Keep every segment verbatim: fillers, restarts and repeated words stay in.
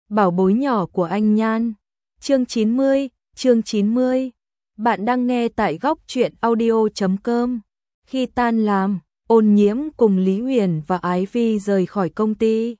bảo bối nhỏ của anh Nhan. Chương chín mươi, chương chín mươi. Bạn đang nghe tại góc truyện audio chấm com. Khi tan làm, Ôn Nhiễm cùng Lý Uyển và Ái Vi rời khỏi công ty.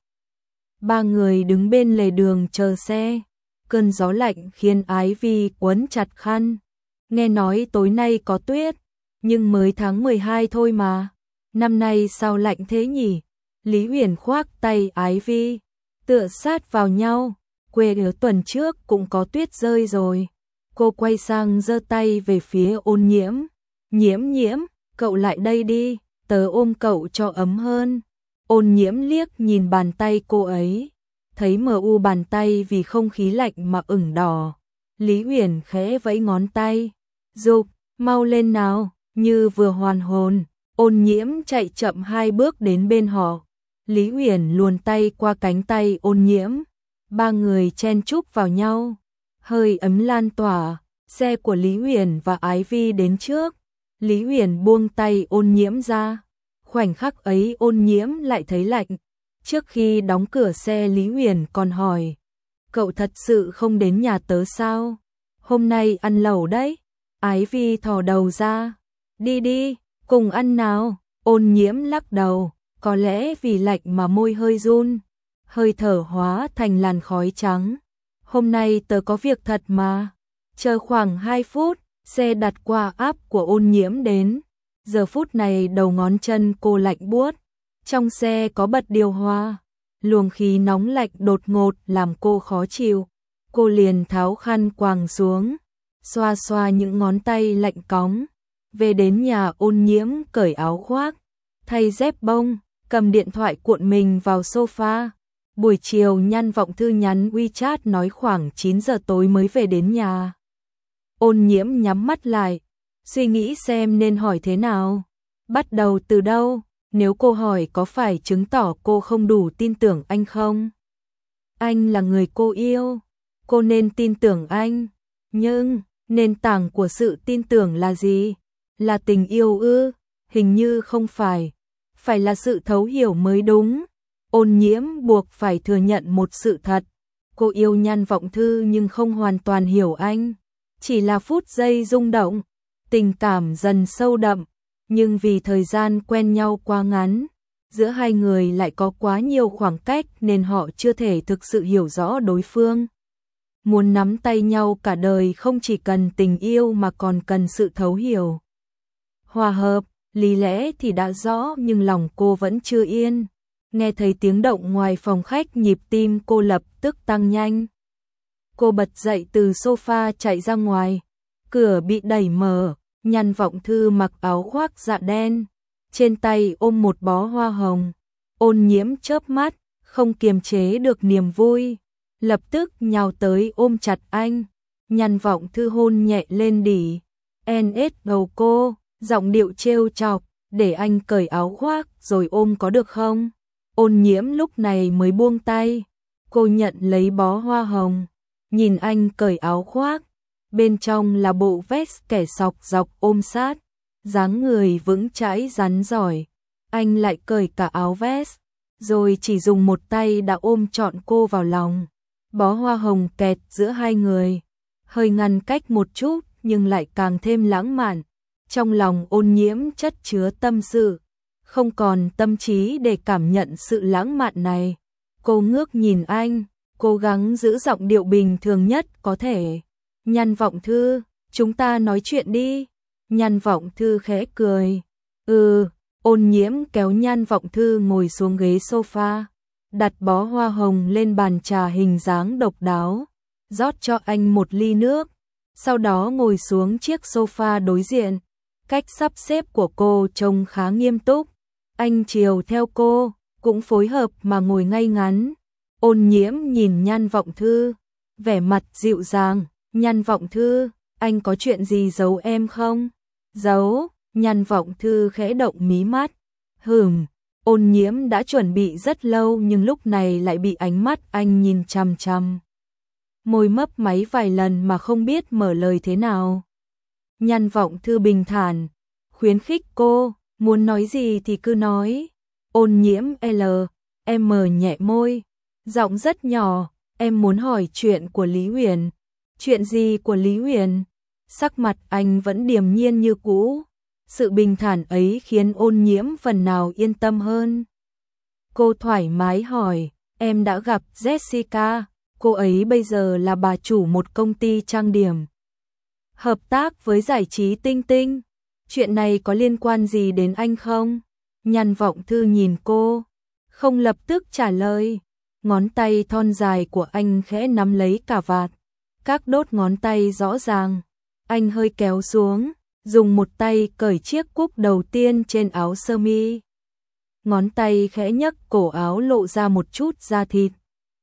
Ba người đứng bên lề đường chờ xe. Cơn gió lạnh khiến Ái Vi quấn chặt khăn. Nghe nói tối nay có tuyết, nhưng mới tháng mười hai thôi mà. Năm nay sao lạnh thế nhỉ? Lý Uyển khoác tay Ái Vi, tựa sát vào nhau. Quê ở tuần trước cũng có tuyết rơi rồi. Cô quay sang giơ tay về phía Ôn Nhiễm. Nhiễm nhiễm, cậu lại đây đi, tớ ôm cậu cho ấm hơn. Ôn Nhiễm liếc nhìn bàn tay cô ấy, thấy mờ u bàn tay vì không khí lạnh mà ửng đỏ. Lý Uyển khẽ vẫy ngón tay, dục, mau lên nào. Như vừa hoàn hồn, Ôn Nhiễm chạy chậm hai bước đến bên họ. Lý Uyển luồn tay qua cánh tay Ôn Nhiễm. Ba người chen chúc vào nhau, hơi ấm lan tỏa. Xe của Lý Uyển và Ái Vi đến trước. Lý Uyển buông tay Ôn Nhiễm ra. Khoảnh khắc ấy Ôn Nhiễm lại thấy lạnh. Trước khi đóng cửa xe, Lý Uyển còn hỏi, cậu thật sự không đến nhà tớ sao? Hôm nay ăn lẩu đấy. Ái Vi thò đầu ra, đi đi, cùng ăn nào. Ôn Nhiễm lắc đầu, có lẽ vì lạnh mà môi hơi run, hơi thở hóa thành làn khói trắng. Hôm nay tớ có việc thật mà. Chờ khoảng hai phút, xe đặt qua áp của Ôn Nhiễm đến. Giờ phút này đầu ngón chân cô lạnh buốt. Trong xe có bật điều hòa, luồng khí nóng lạnh đột ngột làm cô khó chịu. Cô liền tháo khăn quàng xuống, xoa xoa những ngón tay lạnh cóng. Về đến nhà, Ôn Nhiễm cởi áo khoác, thay dép bông, cầm điện thoại cuộn mình vào sofa. Buổi chiều Nhan Vọng Thư nhắn WeChat nói khoảng chín giờ tối mới về đến nhà. Ôn Nhiễm nhắm mắt lại, suy nghĩ xem nên hỏi thế nào, bắt đầu từ đâu. Nếu cô hỏi có phải chứng tỏ cô không đủ tin tưởng anh không? Anh là người cô yêu, cô nên tin tưởng anh. Nhưng nền tảng của sự tin tưởng là gì? Là tình yêu ư? Hình như không phải. Phải là sự thấu hiểu mới đúng. Ôn Nhiễm buộc phải thừa nhận một sự thật. Cô yêu Nhan Vọng Thư nhưng không hoàn toàn hiểu anh. Chỉ là phút giây rung động, tình cảm dần sâu đậm. Nhưng vì thời gian quen nhau quá ngắn, giữa hai người lại có quá nhiều khoảng cách nên họ chưa thể thực sự hiểu rõ đối phương. Muốn nắm tay nhau cả đời không chỉ cần tình yêu mà còn cần sự thấu hiểu. Hòa hợp, lý lẽ thì đã rõ nhưng lòng cô vẫn chưa yên. Nghe thấy tiếng động ngoài phòng khách, nhịp tim cô lập tức tăng nhanh. Cô bật dậy từ sofa chạy ra ngoài. Cửa bị đẩy mở. Nhan Vọng Thư mặc áo khoác dạ đen, trên tay ôm một bó hoa hồng. Ôn Nhiễm chớp mắt, không kiềm chế được niềm vui, lập tức nhào tới ôm chặt anh. Nhan Vọng Thư hôn nhẹ lên đỉ en ét đầu cô, giọng điệu trêu chọc, để anh cởi áo khoác rồi ôm có được không? Ôn Nhiễm lúc này mới buông tay. Cô nhận lấy bó hoa hồng, nhìn anh cởi áo khoác. Bên trong là bộ vest kẻ sọc dọc ôm sát, dáng người vững chãi rắn giỏi. Anh lại cởi cả áo vest, rồi chỉ dùng một tay đã ôm trọn cô vào lòng. Bó hoa hồng kẹt giữa hai người, hơi ngăn cách một chút nhưng lại càng thêm lãng mạn. Trong lòng Ôn Nhiễm chất chứa tâm sự, không còn tâm trí để cảm nhận sự lãng mạn này. Cô ngước nhìn anh, cố gắng giữ giọng điệu bình thường nhất có thể. Nhan Vọng Thư, chúng ta nói chuyện đi. Nhan Vọng Thư khẽ cười. Ừ. Ôn Nhiễm kéo Nhan Vọng Thư ngồi xuống ghế sofa, đặt bó hoa hồng lên bàn trà hình dáng độc đáo, rót cho anh một ly nước, sau đó ngồi xuống chiếc sofa đối diện. Cách sắp xếp của cô trông khá nghiêm túc. Anh chiều theo cô, cũng phối hợp mà ngồi ngay ngắn. Ôn Nhiễm nhìn Nhan Vọng Thư, vẻ mặt dịu dàng. Nhan Vọng Thư, anh có chuyện gì giấu em không? Giấu? Nhan Vọng Thư khẽ động mí mắt. Hừm. Ôn Nhiễm đã chuẩn bị rất lâu nhưng lúc này lại bị ánh mắt anh nhìn chằm chằm. Môi mấp máy vài lần mà không biết mở lời thế nào. Nhan Vọng Thư bình thản, khuyến khích cô, muốn nói gì thì cứ nói. Ôn Nhiễm L, em mờ nhẹ môi, giọng rất nhỏ, em muốn hỏi chuyện của Lý Huyền. Chuyện gì của Lý Huyền? Sắc mặt anh vẫn điềm nhiên như cũ. Sự bình thản ấy khiến Ôn Nhiễm phần nào yên tâm hơn. Cô thoải mái hỏi, em đã gặp Jessica, cô ấy bây giờ là bà chủ một công ty trang điểm. Hợp tác với giải trí Tinh Tinh, chuyện này có liên quan gì đến anh không? Nhan Vọng Thư nhìn cô, không lập tức trả lời. Ngón tay thon dài của anh khẽ nắm lấy cà vạt, các đốt ngón tay rõ ràng. Anh hơi kéo xuống, dùng một tay cởi chiếc cúc đầu tiên trên áo sơ mi. Ngón tay khẽ nhấc cổ áo lộ ra một chút da thịt.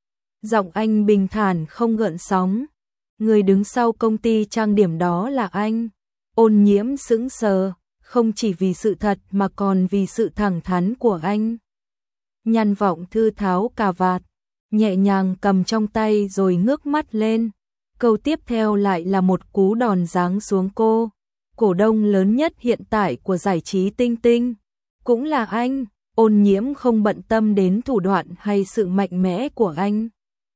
Giọng anh bình thản không gợn sóng. Người đứng sau công ty trang điểm đó là anh. Ôn Nhiễm sững sờ, không chỉ vì sự thật mà còn vì sự thẳng thắn của anh. Nhan Vọng Thư tháo cà vạt, nhẹ nhàng cầm trong tay rồi ngước mắt lên. Câu tiếp theo lại là một cú đòn giáng xuống cô. Cổ đông lớn nhất hiện tại của giải trí Tinh Tinh cũng là anh. Ôn Nhiễm không bận tâm đến thủ đoạn hay sự mạnh mẽ của anh.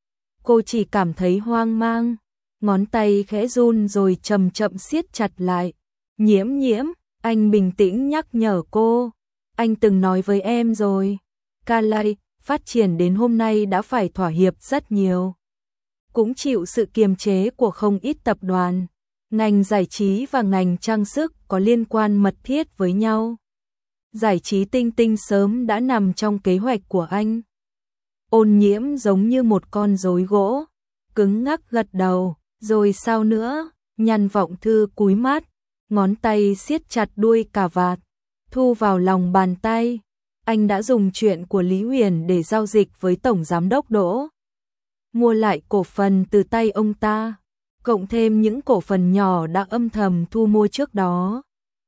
Cô chỉ cảm thấy hoang mang, ngón tay khẽ run rồi chậm chậm siết chặt lại. Nhiễm Nhiễm, anh bình tĩnh nhắc nhở cô. Anh từng nói với em rồi, Calais phát triển đến hôm nay đã phải thỏa hiệp rất nhiều. Cũng chịu sự kiềm chế của không ít tập đoàn. Ngành giải trí và ngành trang sức có liên quan mật thiết với nhau. Giải trí Tinh Tinh sớm đã nằm trong kế hoạch của anh. Ôn Nhiễm giống như một con rối gỗ, cứng ngắc gật đầu, rồi sao nữa? Nhan Vọng Thư cúi mắt, ngón tay siết chặt đuôi cà vạt, thu vào lòng bàn tay. Anh đã dùng chuyện của Lý Huyền để giao dịch với Tổng Giám đốc Đỗ. Mua lại cổ phần từ tay ông ta, cộng thêm những cổ phần nhỏ đã âm thầm thu mua trước đó.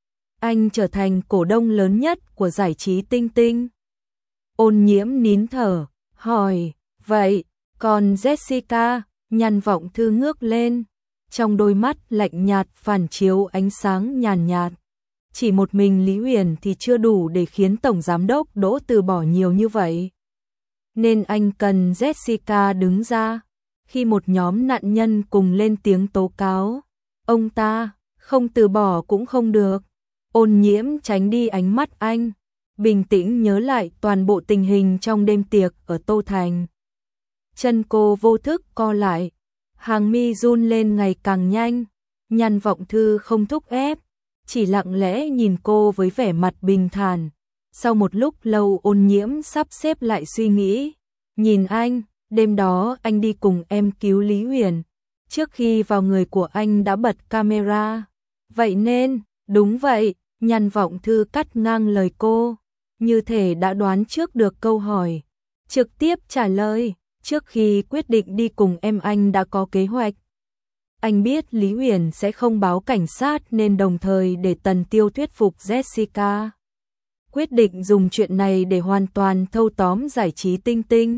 Anh trở thành cổ đông lớn nhất của giải trí Tinh Tinh. Ôn Nhiễm nín thở, hỏi, vậy, còn Jessica? Nhan Vọng Thư ngước lên, trong đôi mắt lạnh nhạt phản chiếu ánh sáng nhàn nhạt. Chỉ một mình Lý Huyền thì chưa đủ để khiến Tổng Giám đốc Đỗ từ bỏ nhiều như vậy. Nên anh cần Jessica đứng ra. Khi một nhóm nạn nhân cùng lên tiếng tố cáo, ông ta không từ bỏ cũng không được. Ôn Nhiễm tránh đi ánh mắt anh, bình tĩnh nhớ lại toàn bộ tình hình trong đêm tiệc ở Tô Thành. Chân cô vô thức co lại, hàng mi run lên ngày càng nhanh. Nhan Vọng Thư không thúc ép, chỉ lặng lẽ nhìn cô với vẻ mặt bình thản. Sau một lúc lâu Ôn Nhiễm sắp xếp lại suy nghĩ, nhìn anh, đêm đó anh đi cùng em cứu Lý Huyền. Trước khi vào người của anh đã bật camera. Vậy nên, đúng vậy, Nhan Vọng Thư cắt ngang lời cô, như thể đã đoán trước được câu hỏi. Trực tiếp trả lời, trước khi quyết định đi cùng em anh đã có kế hoạch. Anh biết Lý Huyền sẽ không báo cảnh sát nên đồng thời để Tần Tiêu thuyết phục Jessica. Quyết định dùng chuyện này để hoàn toàn thâu tóm giải trí Tinh Tinh.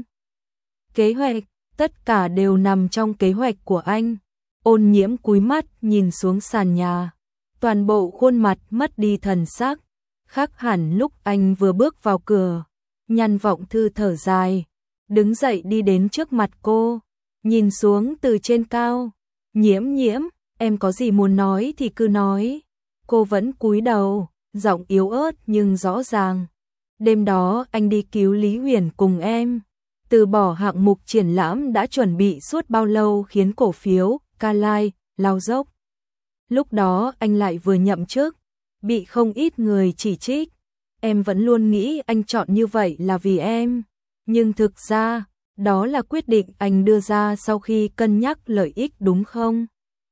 Kế hoạch, tất cả đều nằm trong kế hoạch của anh. Ôn Nhiễm cúi mắt nhìn xuống sàn nhà. Toàn bộ khuôn mặt mất đi thần sắc, khác hẳn lúc anh vừa bước vào cửa. Nhan Vọng Thư thở dài, đứng dậy đi đến trước mặt cô, nhìn xuống từ trên cao. Nhiễm Nhiễm, em có gì muốn nói thì cứ nói. Cô vẫn cúi đầu, giọng yếu ớt nhưng rõ ràng. Đêm đó anh đi cứu Lý Huyền cùng em. Từ bỏ hạng mục triển lãm đã chuẩn bị suốt bao lâu khiến cổ phiếu Calais lao dốc. Lúc đó anh lại vừa nhậm chức, bị không ít người chỉ trích. Em vẫn luôn nghĩ anh chọn như vậy là vì em. Nhưng thực ra, đó là quyết định anh đưa ra sau khi cân nhắc lợi ích đúng không?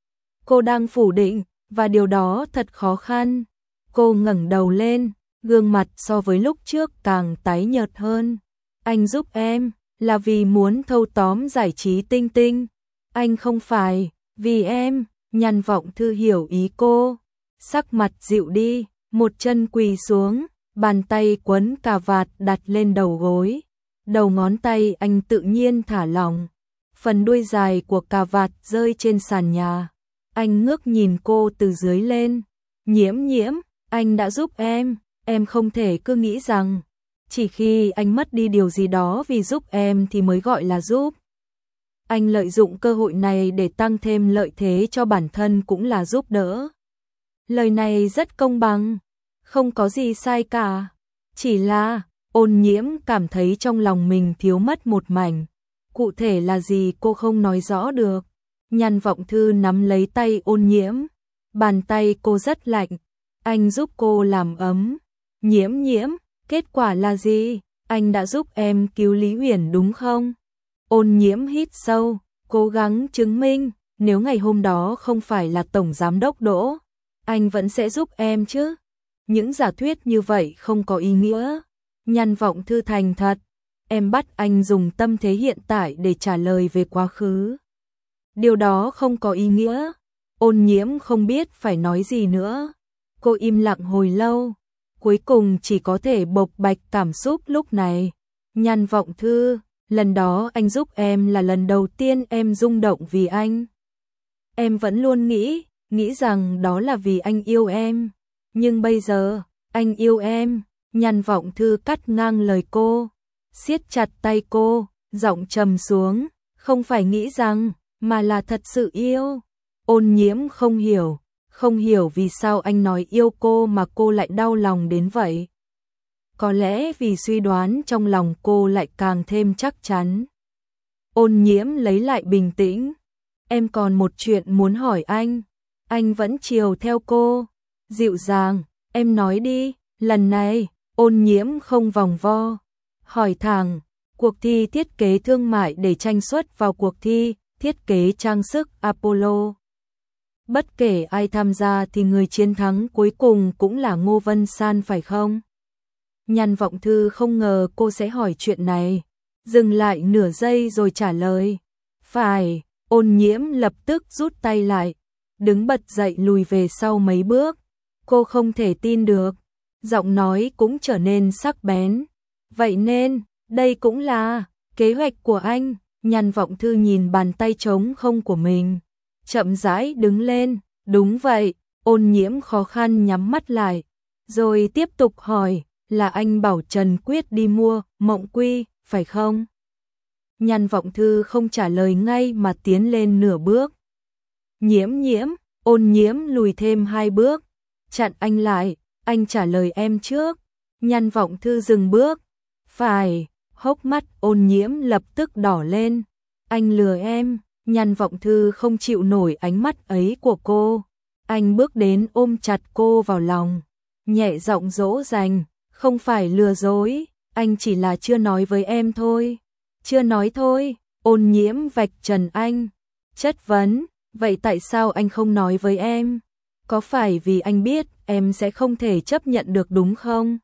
Cô đang phủ định, và điều đó thật khó khăn. Cô ngẩng đầu lên, gương mặt so với lúc trước càng tái nhợt hơn. Anh giúp em, là vì muốn thâu tóm giải trí Tinh Tinh. Anh không phải, vì em. Nhan Vọng Thư hiểu ý cô, sắc mặt dịu đi, một chân quỳ xuống, bàn tay quấn cà vạt đặt lên đầu gối. Đầu ngón tay anh tự nhiên thả lỏng, phần đuôi dài của cà vạt rơi trên sàn nhà. Anh ngước nhìn cô từ dưới lên. Nhiễm Nhiễm, anh đã giúp em, em không thể cứ nghĩ rằng chỉ khi anh mất đi điều gì đó vì giúp em thì mới gọi là giúp. anh lợi dụng cơ hội này để tăng thêm lợi thế cho bản thân cũng là giúp đỡ. Lời này rất công bằng, không có gì sai cả, chỉ là Ôn Nhiễm cảm thấy trong lòng mình thiếu mất một mảnh, cụ thể là gì cô không nói rõ được. Nhan Vọng Thư nắm lấy tay Ôn Nhiễm, bàn tay cô rất lạnh, anh giúp cô làm ấm. Nhiễm Nhiễm, kết quả là gì? Anh đã giúp em cứu Lý Uyển đúng không? Ôn Nhiễm hít sâu, cố gắng chứng minh, nếu ngày hôm đó không phải là Tổng Giám đốc Đỗ, anh vẫn sẽ giúp em chứ. Những giả thuyết như vậy không có ý nghĩa. Nhan Vọng Thư thành thật, em bắt anh dùng tâm thế hiện tại để trả lời về quá khứ. Điều đó không có ý nghĩa. Ôn Nhiễm không biết phải nói gì nữa. Cô im lặng hồi lâu, cuối cùng chỉ có thể bộc bạch cảm xúc lúc này. Nhan Vọng Thư, lần đó anh giúp em là lần đầu tiên em rung động vì anh. Em vẫn luôn nghĩ, nghĩ rằng đó là vì anh yêu em. Nhưng bây giờ, anh yêu em. Nhan Vọng Thư cắt ngang lời cô, siết chặt tay cô, giọng trầm xuống, không phải nghĩ rằng, mà là thật sự yêu. Ôn Nhiễm không hiểu, không hiểu vì sao anh nói yêu cô mà cô lại đau lòng đến vậy. Có lẽ vì suy đoán trong lòng cô lại càng thêm chắc chắn. Ôn Nhiễm lấy lại bình tĩnh, em còn một chuyện muốn hỏi anh. Anh vẫn chiều theo cô, dịu dàng, em nói đi. Lần này, Ôn Nhiễm không vòng vo, hỏi thẳng, cuộc thi thiết kế thương mại để tranh suất vào cuộc thi thiết kế trang sức Apollo. Bất kể ai tham gia thì người chiến thắng cuối cùng cũng là Ngô Vân San phải không? Nhan Vọng Thư không ngờ cô sẽ hỏi chuyện này, dừng lại nửa giây rồi trả lời. Phải. Ôn Nhiễm lập tức rút tay lại, đứng bật dậy lùi về sau mấy bước. Cô không thể tin được, giọng nói cũng trở nên sắc bén. Vậy nên, đây cũng là kế hoạch của anh. Nhan Vọng Thư nhìn bàn tay trống không của mình, chậm rãi đứng lên. Đúng vậy. Ôn Nhiễm khó khăn nhắm mắt lại, rồi tiếp tục hỏi, là anh bảo Trần Quyết đi mua Mộng Quy, phải không? Nhan Vọng Thư không trả lời ngay mà tiến lên nửa bước. Nhiễm Nhiễm, Ôn Nhiễm lùi thêm hai bước, chặn anh lại, anh trả lời em trước. Nhan Vọng Thư dừng bước. Phải. Hốc mắt Ôn Nhiễm lập tức đỏ lên. Anh lừa em. Nhan Vọng Thư không chịu nổi ánh mắt ấy của cô. Anh bước đến ôm chặt cô vào lòng, nhẹ giọng dỗ dành, không phải lừa dối, anh chỉ là chưa nói với em thôi. Chưa nói thôi. Ôn Nhiễm vạch trần anh, chất vấn, vậy tại sao anh không nói với em? Có phải vì anh biết em sẽ không thể chấp nhận được đúng không?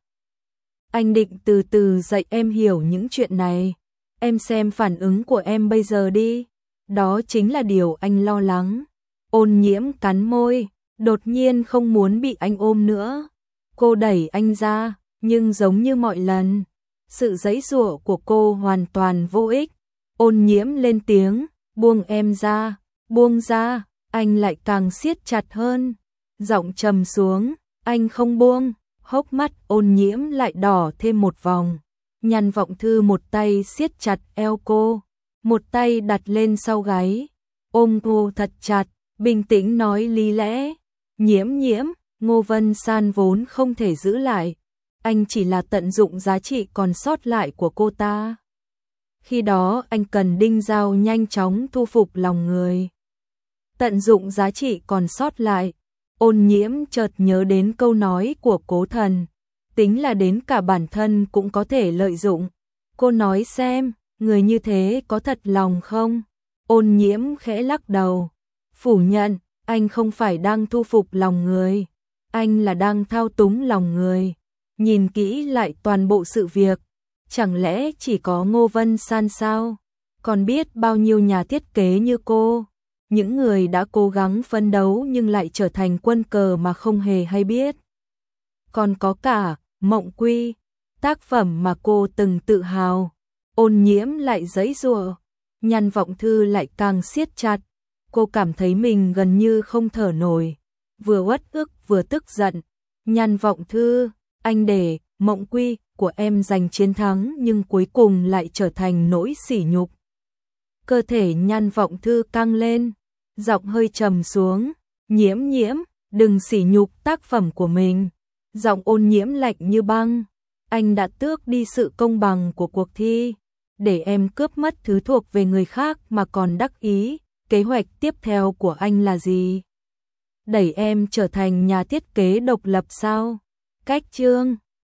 Anh định từ từ dạy em hiểu những chuyện này. Em xem phản ứng của em bây giờ đi. Đó chính là điều anh lo lắng. Ôn Nhiễm cắn môi, đột nhiên không muốn bị anh ôm nữa. Cô đẩy anh ra, nhưng giống như mọi lần, sự giãy giụa của cô hoàn toàn vô ích. Ôn Nhiễm lên tiếng, buông em ra, buông ra. Anh lại càng siết chặt hơn, giọng trầm xuống, anh không buông. Hốc mắt Ôn Nhiễm lại đỏ thêm một vòng. Nhan Vọng Thư một tay siết chặt eo cô, một tay đặt lên sau gáy, ôm cô thật chặt, bình tĩnh nói lý lẽ. Nhiễm Nhiễm, Ngô Vân San vốn không thể giữ lại, anh chỉ là tận dụng giá trị còn sót lại của cô ta. Khi đó anh cần Đinh Giao nhanh chóng thu phục lòng người. Tận dụng giá trị còn sót lại. Ôn Nhiễm chợt nhớ đến câu nói của Cố Thần, tính là đến cả bản thân cũng có thể lợi dụng. Cô nói xem, người như thế có thật lòng không? Ôn Nhiễm khẽ lắc đầu, phủ nhận, anh không phải đang thu phục lòng người, anh là đang thao túng lòng người. Nhìn kỹ lại toàn bộ sự việc, chẳng lẽ chỉ có Ngô Vân San sao? Còn biết bao nhiêu nhà thiết kế như cô, những người đã cố gắng phấn đấu nhưng lại trở thành quân cờ mà không hề hay biết. Còn có cả Mộng Quy, tác phẩm mà cô từng tự hào. Ôn Nhiễm lại giãy giụa, Nhan Vọng Thư lại càng siết chặt. Cô cảm thấy mình gần như không thở nổi, vừa uất ức vừa tức giận. Nhan Vọng Thư, anh để Mộng Quy của em giành chiến thắng nhưng cuối cùng lại trở thành nỗi sỉ nhục. Cơ thể Nhan Vọng Thư căng lên, giọng hơi trầm xuống, Nhiễm Nhiễm, đừng sỉ nhục tác phẩm của mình. Giọng Ôn Nhiễm lạnh như băng, anh đã tước đi sự công bằng của cuộc thi, để em cướp mất thứ thuộc về người khác mà còn đắc ý, kế hoạch tiếp theo của anh là gì? Đẩy em trở thành nhà thiết kế độc lập sao? Cách chương